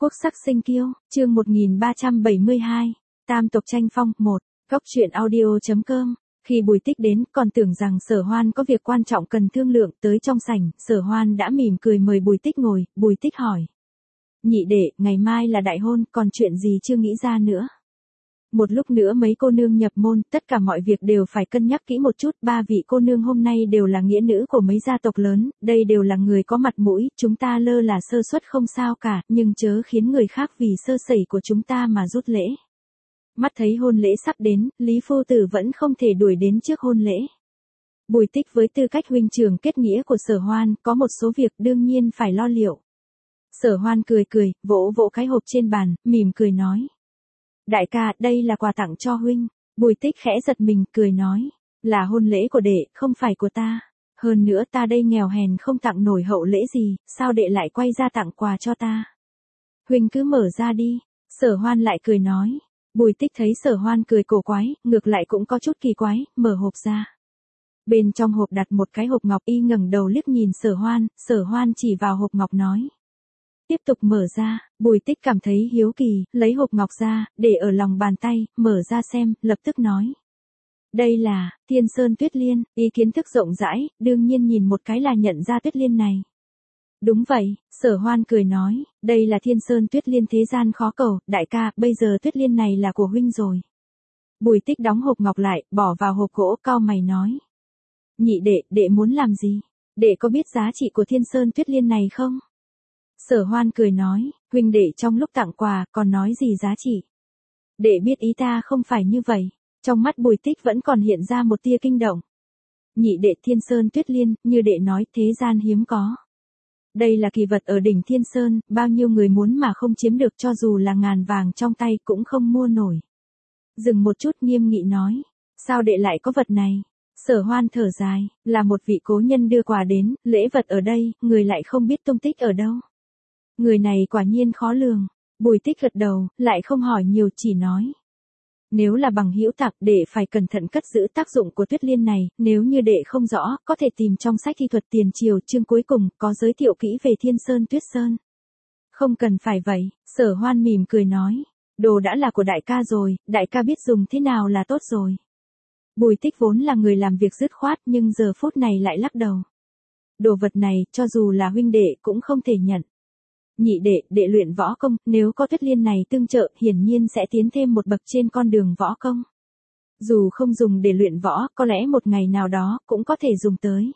Quốc sắc sinh kiêu, chương 1372, Tam tộc tranh phong, 1, Góc truyện audio.com. Khi Bùi Tích đến, còn tưởng rằng Sở Hoan có việc quan trọng cần thương lượng, tới trong sảnh, Sở Hoan đã mỉm cười mời Bùi Tích ngồi, Bùi Tích hỏi. Nhị đệ, ngày mai là đại hôn, còn chuyện gì chưa nghĩ ra nữa? Một lúc nữa mấy cô nương nhập môn, tất cả mọi việc đều phải cân nhắc kỹ một chút, ba vị cô nương hôm nay đều là nghĩa nữ của mấy gia tộc lớn, đây đều là người có mặt mũi, chúng ta lơ là sơ suất không sao cả, nhưng chớ khiến người khác vì sơ sẩy của chúng ta mà rút lễ. Mắt thấy hôn lễ sắp đến, Lý Phu Tử vẫn không thể đuổi đến trước hôn lễ. Bùi Tích với tư cách huynh trưởng kết nghĩa của Sở Hoan, có một số việc đương nhiên phải lo liệu. Sở Hoan cười cười, vỗ vỗ cái hộp trên bàn, mỉm cười nói. Đại ca, đây là quà tặng cho huynh. Bùi Tích khẽ giật mình, cười nói. Là hôn lễ của đệ, không phải của ta. Hơn nữa ta đây nghèo hèn không tặng nổi hậu lễ gì, sao đệ lại quay ra tặng quà cho ta? Huynh cứ mở ra đi. Sở Hoan lại cười nói. Bùi Tích thấy Sở Hoan cười cổ quái, ngược lại cũng có chút kỳ quái, mở hộp ra. Bên trong hộp đặt một cái hộp ngọc, y ngẩng đầu liếc nhìn Sở Hoan chỉ vào hộp ngọc nói. Tiếp tục mở ra, Bùi Tích cảm thấy hiếu kỳ, lấy hộp ngọc ra, để ở lòng bàn tay, mở ra xem, lập tức nói. Đây là, Thiên Sơn Tuyết Liên, ý kiến thức rộng rãi, đương nhiên nhìn một cái là nhận ra Tuyết Liên này. Đúng vậy, Sở Hoan cười nói, đây là Thiên Sơn Tuyết Liên thế gian khó cầu, đại ca, bây giờ Tuyết Liên này là của huynh rồi. Bùi Tích đóng hộp ngọc lại, bỏ vào hộp gỗ, cau mày nói. Nhị đệ, đệ muốn làm gì? Đệ có biết giá trị của Thiên Sơn Tuyết Liên này không? Sở Hoan cười nói, huynh đệ trong lúc tặng quà, còn nói gì giá trị? Đệ biết ý ta không phải như vậy. Trong mắt Bùi Tích vẫn còn hiện ra một tia kinh động. Nhị đệ Thiên Sơn Tuyết Liên, như đệ nói, thế gian hiếm có. Đây là kỳ vật ở đỉnh Thiên Sơn, bao nhiêu người muốn mà không chiếm được, cho dù là ngàn vàng trong tay cũng không mua nổi. Dừng một chút, nghiêm nghị nói, sao đệ lại có vật này? Sở Hoan thở dài, là một vị cố nhân đưa quà đến, lễ vật ở đây, người lại không biết tung tích ở đâu. Người này quả nhiên khó lường. Bùi Tích gật đầu, lại không hỏi nhiều, chỉ nói. Nếu là bằng hữu tặng, đệ phải cẩn thận cất giữ tác dụng của Tuyết Liên này, nếu như đệ không rõ, có thể tìm trong sách thi thuật tiền triều, chương cuối cùng, có giới thiệu kỹ về Thiên Sơn Tuyết Sơn. Không cần phải vậy, Sở Hoan mỉm cười nói. Đồ đã là của đại ca rồi, đại ca biết dùng thế nào là tốt rồi. Bùi Tích vốn là người làm việc dứt khoát, nhưng giờ phút này lại lắc đầu. Đồ vật này, cho dù là huynh đệ, cũng không thể nhận. Nhị đệ, đệ luyện võ công, nếu có Tuyết Liên này tương trợ, hiển nhiên sẽ tiến thêm một bậc trên con đường võ công. Dù không dùng để luyện võ, có lẽ một ngày nào đó, cũng có thể dùng tới.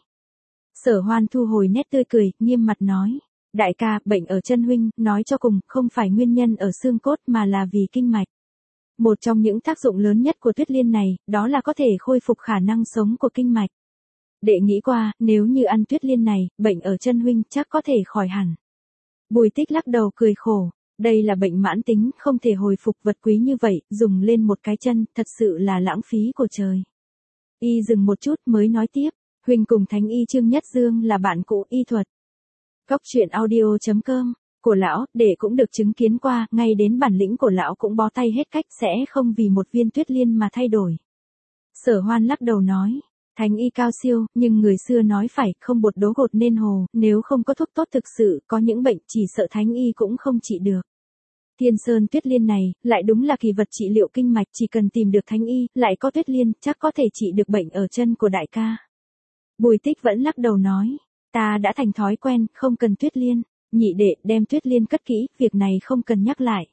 Sở Hoan thu hồi nét tươi cười, nghiêm mặt nói. Đại ca, bệnh ở chân huynh, nói cho cùng, không phải nguyên nhân ở xương cốt mà là vì kinh mạch. Một trong những tác dụng lớn nhất của Tuyết Liên này, đó là có thể khôi phục khả năng sống của kinh mạch. Đệ nghĩ qua, nếu như ăn Tuyết Liên này, bệnh ở chân huynh chắc có thể khỏi hẳn. Bùi Tích lắc đầu cười khổ, đây là bệnh mãn tính, không thể hồi phục, vật quý như vậy, dùng lên một cái chân, thật sự là lãng phí của trời. Y dừng một chút mới nói tiếp, huynh cùng Thánh Y Trương Nhất Dương là bạn cũ y thuật. Góc truyện audio.com, của lão, đệ cũng được chứng kiến qua, ngay đến bản lĩnh của lão cũng bó tay hết cách, sẽ không vì một viên Tuyết Liên mà thay đổi. Sở Hoan lắc đầu nói. Thánh y cao siêu, nhưng người xưa nói phải, không bột đố gột nên hồ, nếu không có thuốc tốt thực sự, có những bệnh chỉ sợ thánh y cũng không trị được. Thiên Sơn Tuyết Liên này, lại đúng là kỳ vật trị liệu kinh mạch, chỉ cần tìm được thánh y, lại có Tuyết Liên, chắc có thể trị được bệnh ở chân của đại ca. Bùi Tích vẫn lắc đầu nói, ta đã thành thói quen, không cần Tuyết Liên, nhị đệ đem Tuyết Liên cất kỹ, việc này không cần nhắc lại.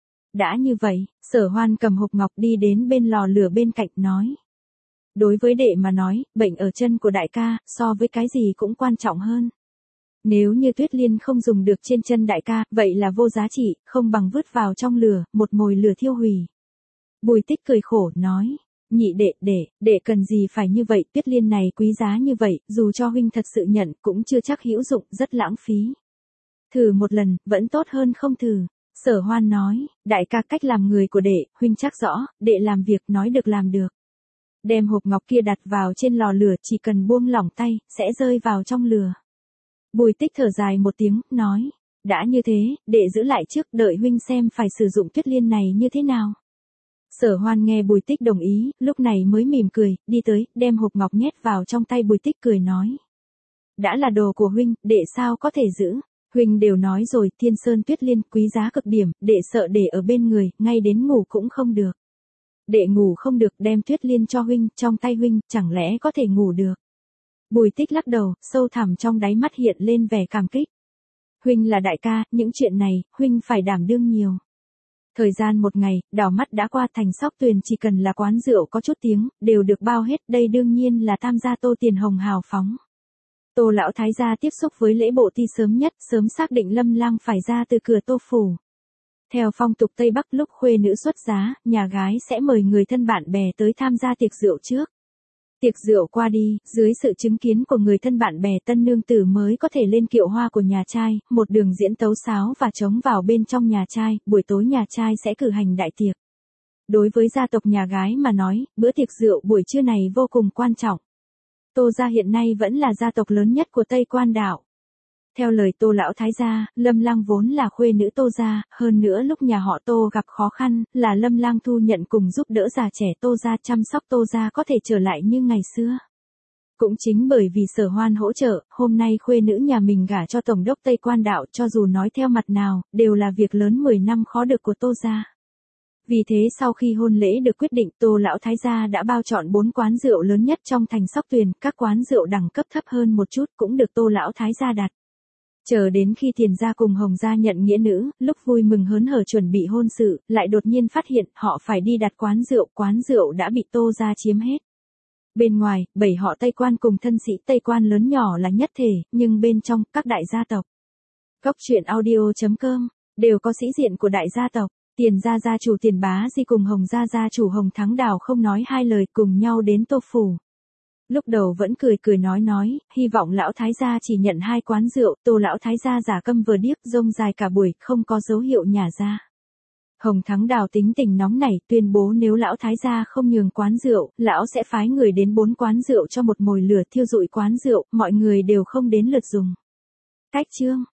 Đã như vậy, Sở Hoan cầm hộp ngọc đi đến bên lò lửa bên cạnh nói. Đối với đệ mà nói, bệnh ở chân của đại ca, so với cái gì cũng quan trọng hơn. Nếu như Tuyết Liên không dùng được trên chân đại ca, vậy là vô giá trị, không bằng vứt vào trong lửa, một mồi lửa thiêu hủy. Bùi Tích cười khổ, nói, nhị đệ cần gì phải như vậy, Tuyết Liên này quý giá như vậy, dù cho huynh thật sự nhận, cũng chưa chắc hữu dụng, rất lãng phí. Thử một lần, vẫn tốt hơn không thử. Sở Hoan nói, đại ca cách làm người của đệ, huynh chắc rõ, đệ làm việc nói được làm được. Đem hộp ngọc kia đặt vào trên lò lửa, chỉ cần buông lỏng tay, sẽ rơi vào trong lửa. Bùi Tích thở dài một tiếng, nói, đã như thế, đệ giữ lại trước, đợi huynh xem phải sử dụng Tuyết Liên này như thế nào. Sở Hoan nghe Bùi Tích đồng ý, lúc này mới mỉm cười, đi tới, đem hộp ngọc nhét vào trong tay Bùi Tích cười nói. Đã là đồ của huynh, đệ sao có thể giữ, Huynh đều nói rồi, Thiên Sơn Tuyết Liên quý giá cực điểm, đệ sợ để ở bên người, ngay đến ngủ cũng không được. Đệ ngủ không được, đem Tuyết Liên cho huynh, trong tay huynh, chẳng lẽ có thể ngủ được. Bùi Tích lắc đầu, sâu thẳm trong đáy mắt hiện lên vẻ cảm kích. Huynh là đại ca, những chuyện này, huynh phải đảm đương nhiều. Thời gian một ngày, đảo mắt đã qua, thành Sóc Tuyền chỉ cần là quán rượu có chút tiếng, đều được bao hết, đây đương nhiên là Tam gia Tô Tiền Hồng hào phóng. Tô lão thái gia tiếp xúc với lễ bộ ti sớm nhất, sớm xác định Lâm Lang phải ra từ cửa Tô phủ. Theo phong tục Tây Bắc, lúc khuê nữ xuất giá, nhà gái sẽ mời người thân bạn bè tới tham gia tiệc rượu trước. Tiệc rượu qua đi, dưới sự chứng kiến của người thân bạn bè, tân nương tử mới có thể lên kiệu hoa của nhà trai, một đường diễn tấu sáo và trống vào bên trong nhà trai, buổi tối nhà trai sẽ cử hành đại tiệc. Đối với gia tộc nhà gái mà nói, bữa tiệc rượu buổi trưa này vô cùng quan trọng. Tô gia hiện nay vẫn là gia tộc lớn nhất của Tây Quan đảo. Theo lời Tô lão thái gia, Lâm Lang vốn là khuê nữ Tô gia, hơn nữa lúc nhà họ Tô gặp khó khăn, là Lâm Lang thu nhận cùng giúp đỡ già trẻ Tô gia, chăm sóc Tô gia có thể trở lại như ngày xưa. Cũng chính bởi vì Sở Hoan hỗ trợ, hôm nay khuê nữ nhà mình gả cho tổng đốc Tây Quan đảo, cho dù nói theo mặt nào, đều là việc lớn 10 năm khó được của Tô gia. Vì thế sau khi hôn lễ được quyết định, Tô lão thái gia đã bao chọn 4 quán rượu lớn nhất trong thành Sóc Tuyền, các quán rượu đẳng cấp thấp hơn một chút cũng được Tô lão thái gia đặt. Chờ đến khi Tiền gia cùng Hồng gia nhận nghĩa nữ, lúc vui mừng hớn hở chuẩn bị hôn sự, lại đột nhiên phát hiện họ phải đi đặt quán rượu đã bị Tô gia chiếm hết. Bên ngoài, 7 họ Tây Quan cùng thân sĩ Tây Quan lớn nhỏ là nhất thể, nhưng bên trong, các đại gia tộc. Góc truyện audio.com, đều có sĩ diện của đại gia tộc. Tiền gia gia chủ Tiền Bá Di cùng Hồng gia gia chủ Hồng Thắng Đào không nói hai lời, cùng nhau đến Tô phủ. Lúc đầu vẫn cười nói, hy vọng lão thái gia chỉ nhận 2 quán rượu, Tô lão thái gia giả câm vờ điếc, rông dài cả buổi, không có dấu hiệu nhả ra. Hồng Thắng Đào tính tình nóng nảy, tuyên bố nếu lão thái gia không nhường quán rượu, lão sẽ phái người đến 4 quán rượu cho một mồi lửa thiêu rụi quán rượu, mọi người đều không đến lượt dùng. Cách chương